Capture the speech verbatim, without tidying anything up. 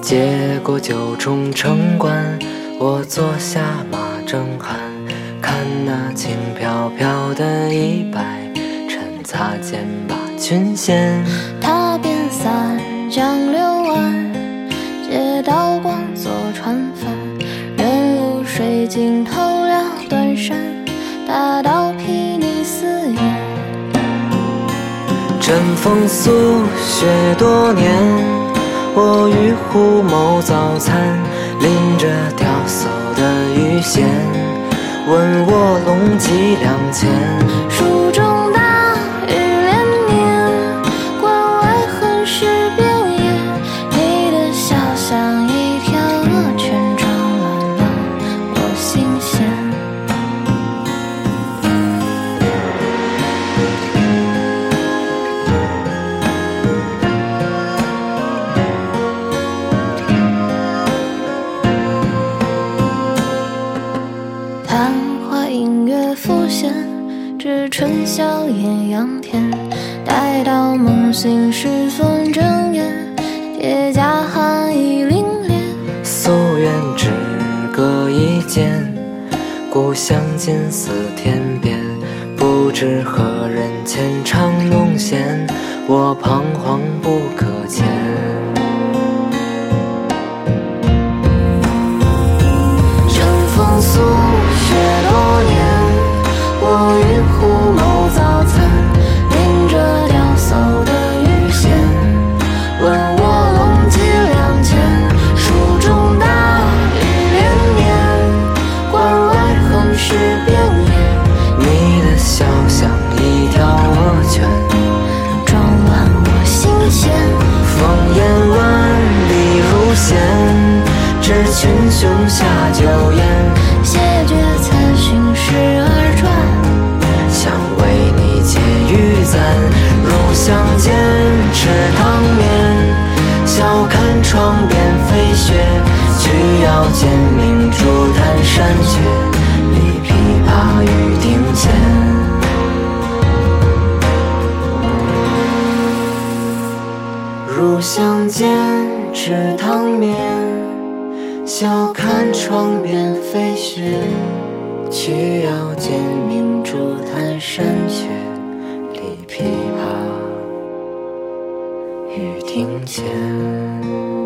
接过九重城关，我坐下马正酣，看那轻飘飘的衣摆，趁擦肩把裙掀。 踏遍三江六岸，借刀光做船帆，任露水浸透了断山，大道睥睨四野。 枕风宿雪多年，我与虎谋早餐，拎着钓叟的鱼线，问我龙几两钱。 蜀中大雨连绵，关外横尸遍野，你的笑像一条恶犬，撞乱了我心弦。昙花映月浮现，至春宵艳阳天。待到梦醒时分睁眼，铁甲寒意凛冽。 夙愿只隔一剑，故乡近似天边。不知何人牵肠弄弦，我彷徨不可前。 乘风宿雪多年，我与虎谋早餐，拎着钓叟的鱼线，问我龙几两钱。蜀中大雨连绵，关外横尸遍野， 你的笑像一条恶犬， 撞乱我心弦。 烽烟万里如线，知群雄下酒宴。 谢绝此心事而转， 想为你解玉簪。入乡间吃汤面，笑看窗边飞雪。曲腰间明珠弹山雀，立琵琶于庭前。入乡间吃汤面，笑看窗边飞雪。曲腰间明珠弹山雀，立琵琶于庭前。